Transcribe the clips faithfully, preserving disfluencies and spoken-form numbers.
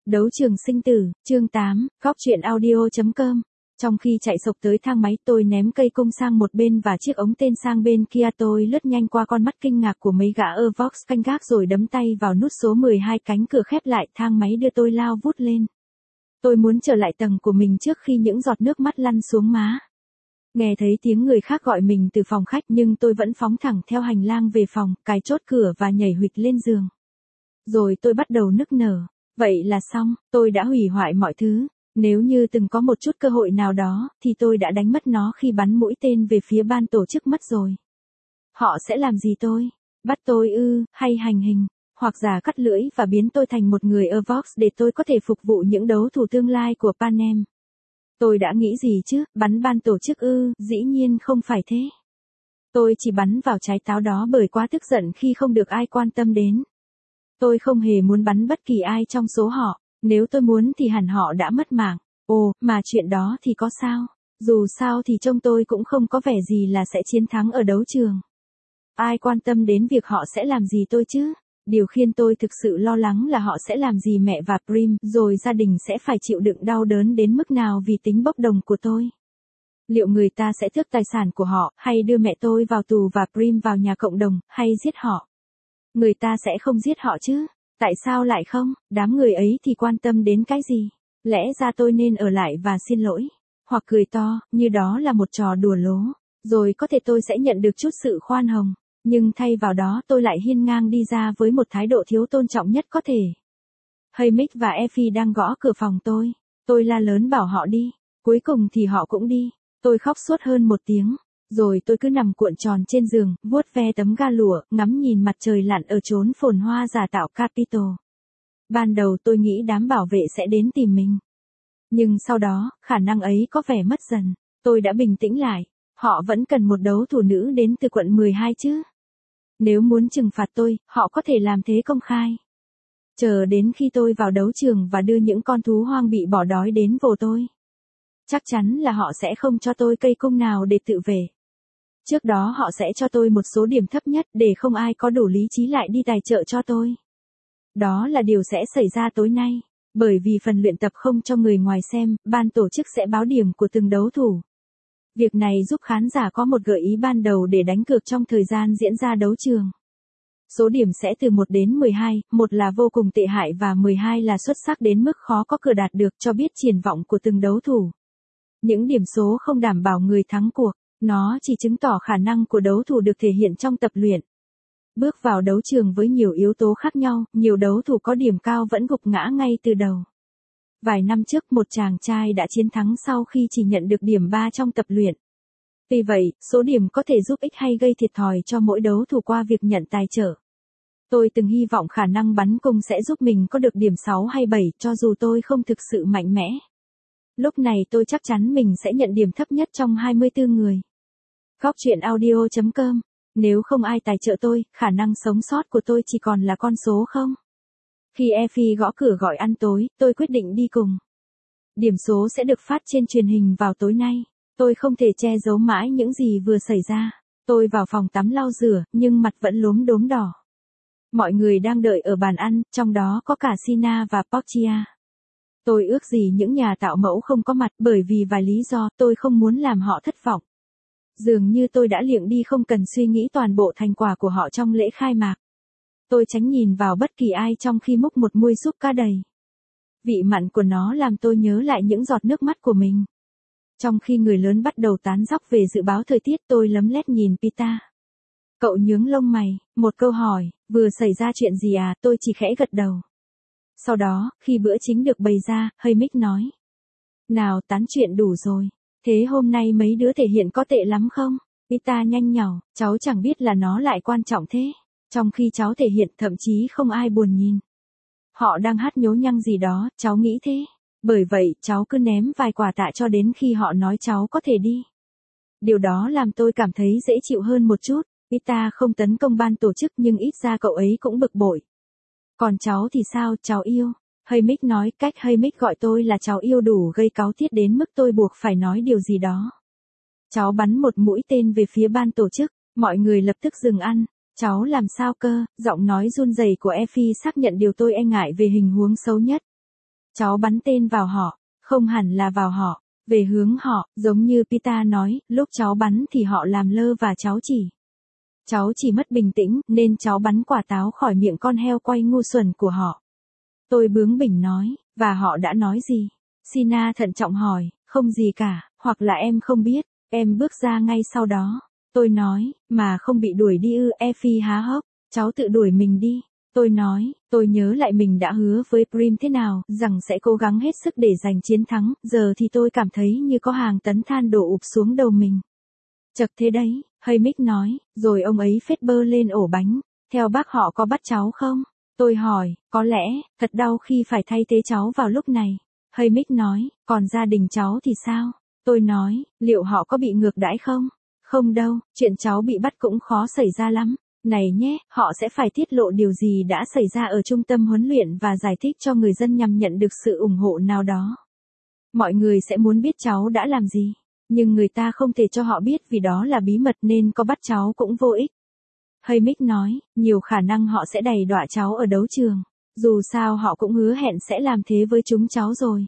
Đấu trường sinh tử, chương tám, góc truyện audio.com. Trong khi chạy sộc tới thang máy, tôi ném cây cung sang một bên và chiếc ống tên sang bên kia. Tôi lướt nhanh qua con mắt kinh ngạc của mấy gã ở Vox canh gác rồi đấm tay vào nút số mười hai, cánh cửa khép lại, thang máy đưa tôi lao vút lên. Tôi muốn trở lại tầng của mình trước khi những giọt nước mắt lăn xuống má. Nghe thấy tiếng người khác gọi mình từ phòng khách nhưng tôi vẫn phóng thẳng theo hành lang về phòng, cài chốt cửa và nhảy huỵch lên giường. Rồi tôi bắt đầu nức nở. Vậy là xong, tôi đã hủy hoại mọi thứ. Nếu như từng có một chút cơ hội nào đó, thì tôi đã đánh mất nó khi bắn mũi tên về phía ban tổ chức mất rồi. Họ sẽ làm gì tôi? Bắt tôi ư, hay hành hình, hoặc giả cắt lưỡi và biến tôi thành một người ở Vox để tôi có thể phục vụ những đấu thủ tương lai của Panem. Tôi đã nghĩ gì chứ, bắn ban tổ chức ư, dĩ nhiên không phải thế. Tôi chỉ bắn vào trái táo đó bởi quá tức giận khi không được ai quan tâm đến. Tôi không hề muốn bắn bất kỳ ai trong số họ, nếu tôi muốn thì hẳn họ đã mất mạng. Ồ, mà chuyện đó thì có sao? Dù sao thì trông tôi cũng không có vẻ gì là sẽ chiến thắng ở đấu trường. Ai quan tâm đến việc họ sẽ làm gì tôi chứ? Điều khiến tôi thực sự lo lắng là họ sẽ làm gì mẹ và Prim, rồi gia đình sẽ phải chịu đựng đau đớn đến mức nào vì tính bốc đồng của tôi. Liệu người ta sẽ tước tài sản của họ, hay đưa mẹ tôi vào tù và Prim vào nhà cộng đồng, hay giết họ? Người ta sẽ không giết họ chứ? Tại sao lại không? Đám người ấy thì quan tâm đến cái gì? Lẽ ra tôi nên ở lại và xin lỗi, hoặc cười to, như đó là một trò đùa lố, rồi có thể tôi sẽ nhận được chút sự khoan hồng, nhưng thay vào đó tôi lại hiên ngang đi ra với một thái độ thiếu tôn trọng nhất có thể. Haymitch và Effie đang gõ cửa phòng tôi, tôi la lớn bảo họ đi, cuối cùng thì họ cũng đi, tôi khóc suốt hơn một tiếng. Rồi tôi cứ nằm cuộn tròn trên giường, vuốt ve tấm ga lụa, ngắm nhìn mặt trời lặn ở chốn phồn hoa giả tạo Capitol. Ban đầu tôi nghĩ đám bảo vệ sẽ đến tìm mình. Nhưng sau đó, khả năng ấy có vẻ mất dần. Tôi đã bình tĩnh lại. Họ vẫn cần một đấu thủ nữ đến từ quận mười hai chứ. Nếu muốn trừng phạt tôi, họ có thể làm thế công khai. Chờ đến khi tôi vào đấu trường và đưa những con thú hoang bị bỏ đói đến vồ tôi. Chắc chắn là họ sẽ không cho tôi cây cung nào để tự vệ. Trước đó họ sẽ cho tôi một số điểm thấp nhất để không ai có đủ lý trí lại đi tài trợ cho tôi. Đó là điều sẽ xảy ra tối nay. Bởi vì phần luyện tập không cho người ngoài xem, ban tổ chức sẽ báo điểm của từng đấu thủ. Việc này giúp khán giả có một gợi ý ban đầu để đánh cược trong thời gian diễn ra đấu trường. Số điểm sẽ từ một đến mười hai, một là vô cùng tệ hại và mười hai là xuất sắc đến mức khó có cửa đạt được, cho biết triển vọng của từng đấu thủ. Những điểm số không đảm bảo người thắng cuộc. Nó chỉ chứng tỏ khả năng của đấu thủ được thể hiện trong tập luyện. Bước vào đấu trường với nhiều yếu tố khác nhau, nhiều đấu thủ có điểm cao vẫn gục ngã ngay từ đầu. Vài năm trước một chàng trai đã chiến thắng sau khi chỉ nhận được điểm ba trong tập luyện. Vì vậy, số điểm có thể giúp ích hay gây thiệt thòi cho mỗi đấu thủ qua việc nhận tài trợ. Tôi từng hy vọng khả năng bắn cung sẽ giúp mình có được điểm sáu hay bảy, cho dù tôi không thực sự mạnh mẽ. Lúc này tôi chắc chắn mình sẽ nhận điểm thấp nhất trong hai mươi tư người. Góc truyện audio.com. Nếu không ai tài trợ tôi, khả năng sống sót của tôi chỉ còn là con số không. Khi Effie gõ cửa gọi ăn tối, tôi quyết định đi cùng. Điểm số sẽ được phát trên truyền hình vào tối nay. Tôi không thể che giấu mãi những gì vừa xảy ra. Tôi vào phòng tắm lau rửa, nhưng mặt vẫn lốm đốm đỏ. Mọi người đang đợi ở bàn ăn, trong đó có cả Sina và Portia. Tôi ước gì những nhà tạo mẫu không có mặt, bởi vì vài lý do tôi không muốn làm họ thất vọng. Dường như tôi đã liệng đi không cần suy nghĩ toàn bộ thành quả của họ trong lễ khai mạc. Tôi tránh nhìn vào bất kỳ ai trong khi múc một muôi súp cá đầy. Vị mặn của nó làm tôi nhớ lại những giọt nước mắt của mình. Trong khi người lớn bắt đầu tán dóc về dự báo thời tiết, tôi lấm lét nhìn Pita. Cậu nhướng lông mày, một câu hỏi, vừa xảy ra chuyện gì à, tôi chỉ khẽ gật đầu. Sau đó, khi bữa chính được bày ra, Haymitch nói. Nào, tán chuyện đủ rồi. Thế hôm nay mấy đứa thể hiện có tệ lắm không? Pita nhanh nhảu, cháu chẳng biết là nó lại quan trọng thế. Trong khi cháu thể hiện thậm chí không ai buồn nhìn. Họ đang hát nhố nhăng gì đó, cháu nghĩ thế. Bởi vậy, cháu cứ ném vài quả tạ cho đến khi họ nói cháu có thể đi. Điều đó làm tôi cảm thấy dễ chịu hơn một chút. Pita không tấn công ban tổ chức nhưng ít ra cậu ấy cũng bực bội. Còn cháu thì sao, cháu yêu? Haymitch nói, cách Haymitch gọi tôi là cháu yêu đủ gây cáu tiết đến mức tôi buộc phải nói điều gì đó. Cháu bắn một mũi tên về phía ban tổ chức, mọi người lập tức dừng ăn. Cháu làm sao cơ? Giọng nói run rẩy của Effie xác nhận điều tôi e ngại về hình huống xấu nhất. Cháu bắn tên vào họ, không hẳn là vào họ, về hướng họ, giống như Peter nói, lúc cháu bắn thì họ làm lơ và cháu chỉ. Cháu chỉ mất bình tĩnh, nên cháu bắn quả táo khỏi miệng con heo quay ngu xuẩn của họ. Tôi bướng bỉnh nói, và họ đã nói gì? Sina thận trọng hỏi, không gì cả, hoặc là em không biết, em bước ra ngay sau đó. Tôi nói, mà không bị đuổi đi ư? Effie há hốc, cháu tự đuổi mình đi. Tôi nói, tôi nhớ lại mình đã hứa với Prim thế nào, rằng sẽ cố gắng hết sức để giành chiến thắng, giờ thì tôi cảm thấy như có hàng tấn than đổ ụp xuống đầu mình. Chật thế đấy, Haymick nói, rồi ông ấy phết bơ lên ổ bánh, theo bác họ có bắt cháu không? Tôi hỏi, có lẽ, thật đau khi phải thay thế cháu vào lúc này. Haymick nói, còn gia đình cháu thì sao? Tôi nói, liệu họ có bị ngược đãi không? Không đâu, chuyện cháu bị bắt cũng khó xảy ra lắm. Này nhé, họ sẽ phải tiết lộ điều gì đã xảy ra ở trung tâm huấn luyện và giải thích cho người dân nhằm nhận được sự ủng hộ nào đó. Mọi người sẽ muốn biết cháu đã làm gì, nhưng người ta không thể cho họ biết vì đó là bí mật nên có bắt cháu cũng vô ích. Haymick nói, nhiều khả năng họ sẽ đày đọa cháu ở đấu trường. Dù sao họ cũng hứa hẹn sẽ làm thế với chúng cháu rồi.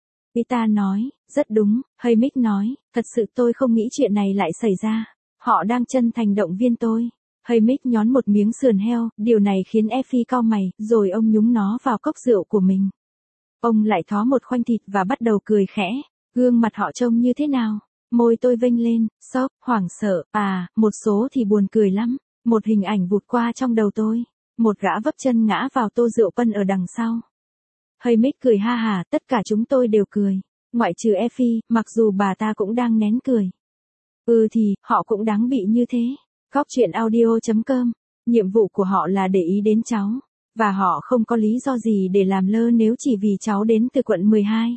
Peter nói, rất đúng, Haymick nói, thật sự tôi không nghĩ chuyện này lại xảy ra. Họ đang chân thành động viên tôi. Haymick nhón một miếng sườn heo, điều này khiến Effie cau mày, rồi ông nhúng nó vào cốc rượu của mình. Ông lại thó một khoanh thịt và bắt đầu cười khẽ. Gương mặt họ trông như thế nào? Môi tôi vênh lên, sốc, hoảng sợ, à, một số thì buồn cười lắm. Một hình ảnh vụt qua trong đầu tôi. Một gã vấp chân ngã vào tô rượu pân ở đằng sau. Haymick cười ha hả, tất cả chúng tôi đều cười. Ngoại trừ Effie, mặc dù bà ta cũng đang nén cười. Ừ thì, họ cũng đáng bị như thế. Góc truyện audio chấm com. Nhiệm vụ của họ là để ý đến cháu. Và họ không có lý do gì để làm lơ nếu chỉ vì cháu đến từ quận mười hai.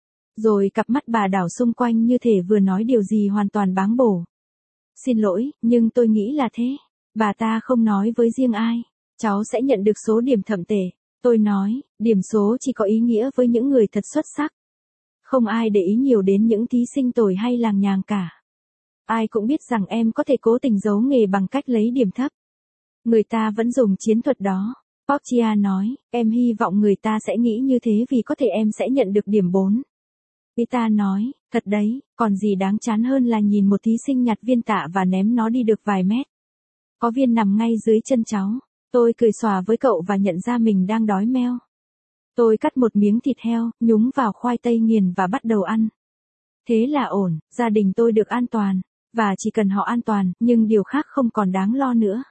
Rồi cặp mắt bà đảo xung quanh như thể vừa nói điều gì hoàn toàn báng bổ. Xin lỗi, nhưng tôi nghĩ là thế. Bà ta không nói với riêng ai. Cháu sẽ nhận được số điểm thậm tệ. Tôi nói, điểm số chỉ có ý nghĩa với những người thật xuất sắc. Không ai để ý nhiều đến những thí sinh tồi hay làng nhàng cả. Ai cũng biết rằng em có thể cố tình giấu nghề bằng cách lấy điểm thấp. Người ta vẫn dùng chiến thuật đó. Portia nói, em hy vọng người ta sẽ nghĩ như thế vì có thể em sẽ nhận được điểm bốn. Peter nói, thật đấy, còn gì đáng chán hơn là nhìn một thí sinh nhặt viên tạ và ném nó đi được vài mét. Có viên nằm ngay dưới chân cháu. Tôi cười xòa với cậu và nhận ra mình đang đói meo. Tôi cắt một miếng thịt heo, nhúng vào khoai tây nghiền và bắt đầu ăn. Thế là ổn, gia đình tôi được an toàn. Và chỉ cần họ an toàn, nhưng điều khác không còn đáng lo nữa.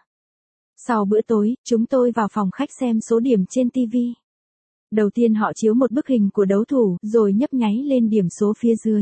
Sau bữa tối, chúng tôi vào phòng khách xem số điểm trên ti vi. Đầu tiên họ chiếu một bức hình của đấu thủ, rồi nhấp nháy lên điểm số phía dưới.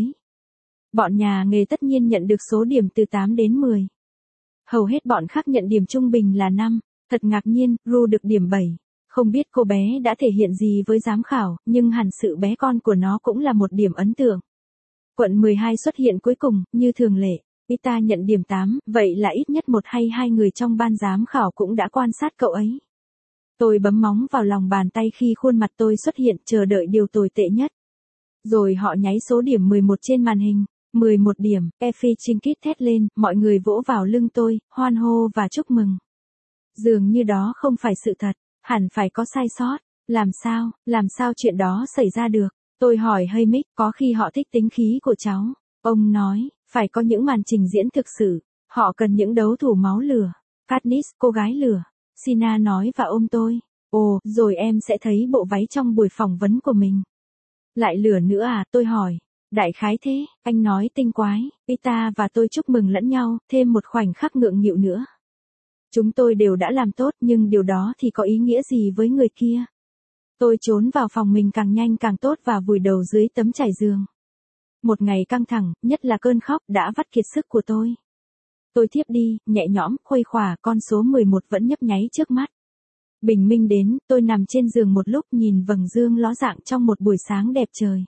Bọn nhà nghề tất nhiên nhận được số điểm từ tám đến mười. Hầu hết bọn khác nhận điểm trung bình là năm. Thật ngạc nhiên, Ru được điểm bảy. Không biết cô bé đã thể hiện gì với giám khảo, nhưng hẳn sự bé con của nó cũng là một điểm ấn tượng. Quận mười hai xuất hiện cuối cùng, như thường lệ. Peter nhận điểm tám, vậy là ít nhất một hay hai người trong ban giám khảo cũng đã quan sát cậu ấy. Tôi bấm móng vào lòng bàn tay khi khuôn mặt tôi xuất hiện, chờ đợi điều tồi tệ nhất. Rồi họ nháy số điểm mười một trên màn hình. mười một điểm, Effie Trinket thét lên, mọi người vỗ vào lưng tôi, hoan hô và chúc mừng. Dường như đó không phải sự thật, hẳn phải có sai sót. Làm sao, làm sao chuyện đó xảy ra được? Tôi hỏi Haymick, có khi họ thích tính khí của cháu. Ông nói, phải có những màn trình diễn thực sự. Họ cần những đấu thủ máu lửa. Katniss, cô gái lửa. Sina nói và ôm tôi. Ồ, rồi em sẽ thấy bộ váy trong buổi phỏng vấn của mình. Lại lửa nữa à, tôi hỏi. Đại khái thế, anh nói tinh quái. Peter và tôi chúc mừng lẫn nhau, thêm một khoảnh khắc ngượng nghịu nữa. Chúng tôi đều đã làm tốt, nhưng điều đó thì có ý nghĩa gì với người kia? Tôi trốn vào phòng mình càng nhanh càng tốt và vùi đầu dưới tấm trải giường. Một ngày căng thẳng, nhất là cơn khóc, đã vắt kiệt sức của tôi. Tôi thiếp đi, nhẹ nhõm, khuây khỏa, con số mười một vẫn nhấp nháy trước mắt. Bình minh đến, tôi nằm trên giường một lúc nhìn vầng dương ló dạng trong một buổi sáng đẹp trời.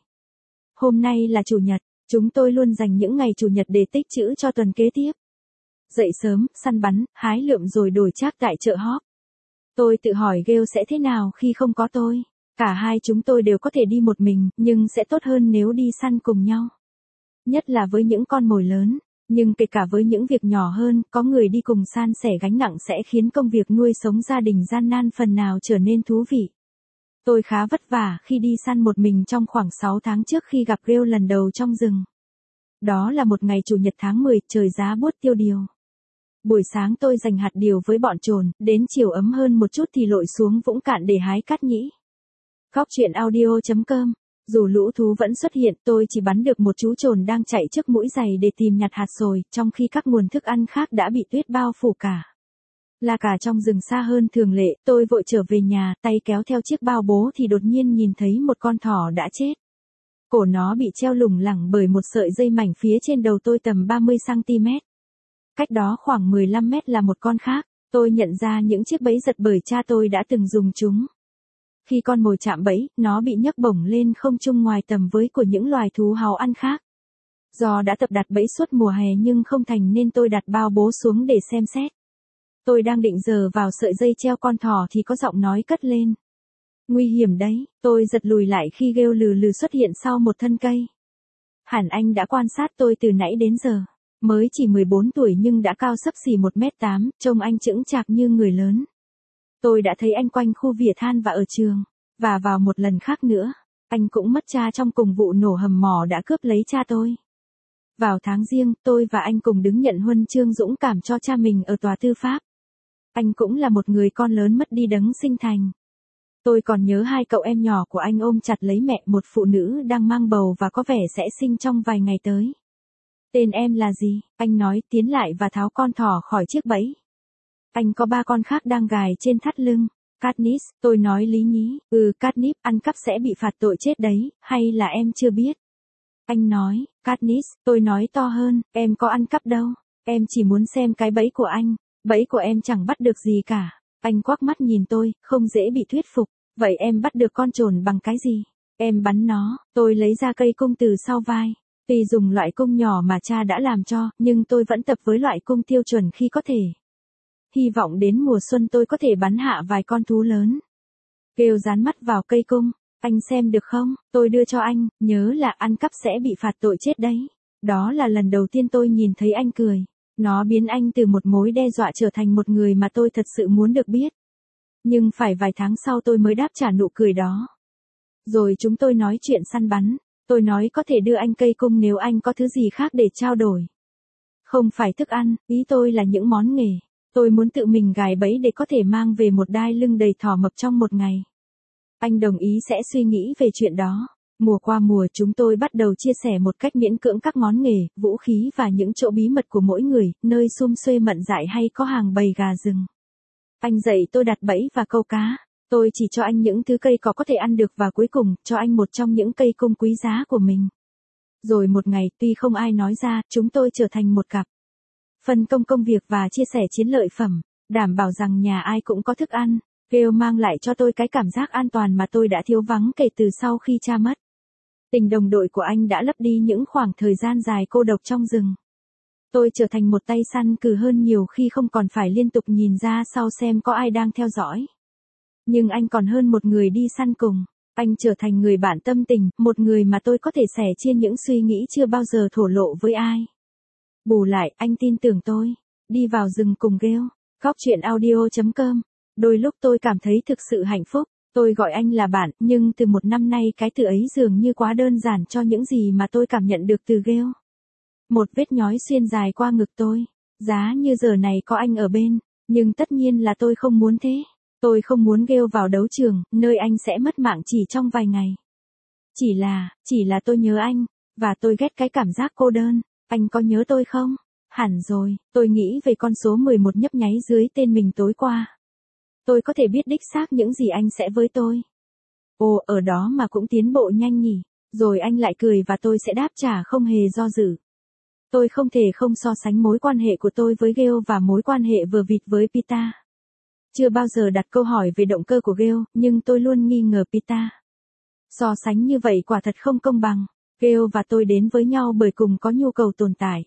Hôm nay là chủ nhật, chúng tôi luôn dành những ngày chủ nhật để tích trữ cho tuần kế tiếp. Dậy sớm, săn bắn, hái lượm rồi đổi trác tại chợ Hop. Tôi tự hỏi Gale sẽ thế nào khi không có tôi. Cả hai chúng tôi đều có thể đi một mình, nhưng sẽ tốt hơn nếu đi săn cùng nhau. Nhất là với những con mồi lớn, nhưng kể cả với những việc nhỏ hơn, có người đi cùng san sẻ gánh nặng sẽ khiến công việc nuôi sống gia đình gian nan phần nào trở nên thú vị. Tôi khá vất vả khi đi săn một mình trong khoảng sáu tháng trước khi gặp Gale lần đầu trong rừng. Đó là một ngày chủ nhật tháng mười, trời giá buốt tiêu điều. Buổi sáng tôi giành hạt điều với bọn trồn, đến chiều ấm hơn một chút thì lội xuống vũng cạn để hái cát nhĩ. Góc truyện audio chấm com. Dù lũ thú vẫn xuất hiện, tôi chỉ bắn được một chú trồn đang chạy trước mũi giày để tìm nhặt hạt sồi, trong khi các nguồn thức ăn khác đã bị tuyết bao phủ cả. Là cả trong rừng xa hơn thường lệ, tôi vội trở về nhà, tay kéo theo chiếc bao bố thì đột nhiên nhìn thấy một con thỏ đã chết. Cổ nó bị treo lủng lẳng bởi một sợi dây mảnh phía trên đầu tôi tầm ba mươi xăng ti mét. Cách đó khoảng mười lăm mét là một con khác, tôi nhận ra những chiếc bẫy giật bởi cha tôi đã từng dùng chúng. Khi con mồi chạm bẫy, nó bị nhấc bổng lên không trung ngoài tầm với của những loài thú hào ăn khác. Do đã tập đặt bẫy suốt mùa hè nhưng không thành nên tôi đặt bao bố xuống để xem xét. Tôi đang định giở vào sợi dây treo con thỏ thì có giọng nói cất lên. Nguy hiểm đấy, tôi giật lùi lại khi Gale lừ lừ xuất hiện sau một thân cây. Hẳn anh đã quan sát tôi từ nãy đến giờ. Mới chỉ mười bốn tuổi nhưng đã cao xấp xỉ một mét tám, trông anh chững chạc như người lớn. Tôi đã thấy anh quanh khu vỉa than và ở trường. Và vào một lần khác nữa, anh cũng mất cha trong cùng vụ nổ hầm mỏ đã cướp lấy cha tôi. Vào tháng Giêng, tôi và anh cùng đứng nhận huân chương dũng cảm cho cha mình ở tòa tư pháp. Anh cũng là một người con lớn mất đi đấng sinh thành. Tôi còn nhớ hai cậu em nhỏ của anh ôm chặt lấy mẹ, một phụ nữ đang mang bầu và có vẻ sẽ sinh trong vài ngày tới. Tên em là gì? Anh nói, tiến lại và tháo con thỏ khỏi chiếc bẫy. Anh có ba con khác đang gài trên thắt lưng. Katniss, tôi nói lý nhí, ừ Katniss, ăn cắp sẽ bị phạt tội chết đấy, hay là em chưa biết? Anh nói, Katniss, tôi nói to hơn, em có ăn cắp đâu, em chỉ muốn xem cái bẫy của anh, bẫy của em chẳng bắt được gì cả. Anh quắc mắt nhìn tôi, không dễ bị thuyết phục, vậy em bắt được con trồn bằng cái gì? Em bắn nó, tôi lấy ra cây cung từ sau vai. Tuy dùng loại cung nhỏ mà cha đã làm cho, nhưng tôi vẫn tập với loại cung tiêu chuẩn khi có thể. Hy vọng đến mùa xuân tôi có thể bắn hạ vài con thú lớn. Gale dán mắt vào cây cung, anh xem được không? Tôi đưa cho anh, nhớ là ăn cắp sẽ bị phạt tội chết đấy. Đó là lần đầu tiên tôi nhìn thấy anh cười. Nó biến anh từ một mối đe dọa trở thành một người mà tôi thật sự muốn được biết. Nhưng phải vài tháng sau tôi mới đáp trả nụ cười đó. Rồi chúng tôi nói chuyện săn bắn. Tôi nói có thể đưa anh cây cung nếu anh có thứ gì khác để trao đổi. Không phải thức ăn, ý tôi là những món nghề. Tôi muốn tự mình gài bẫy để có thể mang về một đai lưng đầy thỏ mập trong một ngày. Anh đồng ý sẽ suy nghĩ về chuyện đó. Mùa qua mùa chúng tôi bắt đầu chia sẻ một cách miễn cưỡng các món nghề, vũ khí và những chỗ bí mật của mỗi người, nơi sum xuê mận dại hay có hàng bầy gà rừng. Anh dạy tôi đặt bẫy và câu cá. Tôi chỉ cho anh những thứ cây cỏ có thể ăn được và cuối cùng, cho anh một trong những cây cung quý giá của mình. Rồi một ngày, tuy không ai nói ra, chúng tôi trở thành một cặp. Phân công công việc và chia sẻ chiến lợi phẩm, đảm bảo rằng nhà ai cũng có thức ăn. Gale mang lại cho tôi cái cảm giác an toàn mà tôi đã thiếu vắng kể từ sau khi cha mất. Tình đồng đội của anh đã lấp đi những khoảng thời gian dài cô độc trong rừng. Tôi trở thành một tay săn cừ hơn nhiều khi không còn phải liên tục nhìn ra sau xem có ai đang theo dõi. Nhưng anh còn hơn một người đi săn cùng. Anh trở thành người bạn tâm tình, một người mà tôi có thể sẻ chia những suy nghĩ chưa bao giờ thổ lộ với ai. Bù lại, anh tin tưởng tôi. Đi vào rừng cùng Gale. Góc truyện audio chấm com. Đôi lúc tôi cảm thấy thực sự hạnh phúc. Tôi gọi anh là bạn, nhưng từ một năm nay cái từ ấy dường như quá đơn giản cho những gì mà tôi cảm nhận được từ Gale. Một vết nhói xuyên dài qua ngực tôi. Giá như giờ này có anh ở bên. Nhưng tất nhiên là tôi không muốn thế. Tôi không muốn Gale vào đấu trường, nơi anh sẽ mất mạng chỉ trong vài ngày. Chỉ là, chỉ là tôi nhớ anh, và tôi ghét cái cảm giác cô đơn. Anh có nhớ tôi không? Hẳn rồi, tôi nghĩ về con số mười một nhấp nháy dưới tên mình tối qua. Tôi có thể biết đích xác những gì anh sẽ với tôi. Ồ, ở đó mà cũng tiến bộ nhanh nhỉ. Rồi anh lại cười và tôi sẽ đáp trả không hề do dự. Tôi không thể không so sánh mối quan hệ của tôi với Gale và mối quan hệ vừa vịt với Peeta. Chưa bao giờ đặt câu hỏi về động cơ của Gale, nhưng tôi luôn nghi ngờ Peeta. So sánh như vậy quả thật không công bằng. Gale và tôi đến với nhau bởi cùng có nhu cầu tồn tại.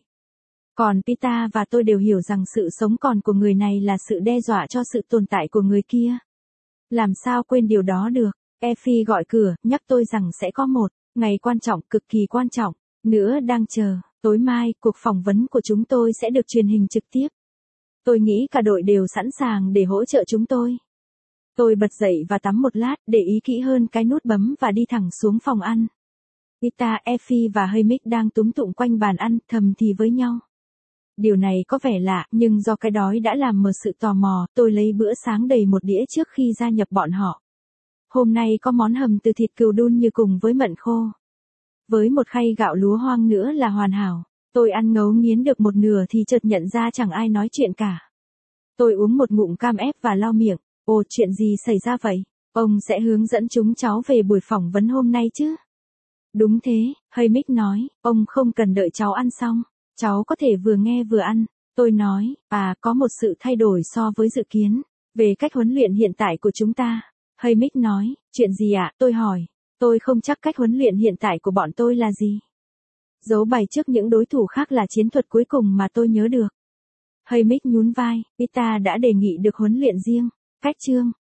Còn Peeta và tôi đều hiểu rằng sự sống còn của người này là sự đe dọa cho sự tồn tại của người kia. Làm sao quên điều đó được? Effie gọi cửa, nhắc tôi rằng sẽ có một ngày quan trọng, cực kỳ quan trọng, nữa đang chờ. Tối mai, cuộc phỏng vấn của chúng tôi sẽ được truyền hình trực tiếp. Tôi nghĩ cả đội đều sẵn sàng để hỗ trợ chúng tôi. Tôi bật dậy và tắm một lát, để ý kỹ hơn cái nút bấm và đi thẳng xuống phòng ăn. Ita, Effie và Hamick đang túm tụm quanh bàn ăn, thầm thì với nhau. Điều này có vẻ lạ, nhưng do cái đói đã làm mờ sự tò mò, tôi lấy bữa sáng đầy một đĩa trước khi gia nhập bọn họ. Hôm nay có món hầm từ thịt cừu đun như cùng với mận khô. Với một khay gạo lúa hoang nữa là hoàn hảo. Tôi ăn ngấu nghiến được một nửa thì chợt nhận ra chẳng ai nói chuyện cả. Tôi uống một ngụm cam ép và lau miệng. Ồ, chuyện gì xảy ra vậy? Ông sẽ hướng dẫn chúng cháu về buổi phỏng vấn hôm nay chứ? Đúng thế, Hamick nói, ông không cần đợi cháu ăn xong. Cháu có thể vừa nghe vừa ăn. Tôi nói, à, có một sự thay đổi so với dự kiến. Về cách huấn luyện hiện tại của chúng ta. Hamick nói, chuyện gì ạ? Tôi hỏi. Tôi không chắc cách huấn luyện hiện tại của bọn tôi là gì. Giấu bài trước những đối thủ khác là chiến thuật cuối cùng mà tôi nhớ được. Hamick nhún vai, Ita đã đề nghị được huấn luyện riêng. Cách chương.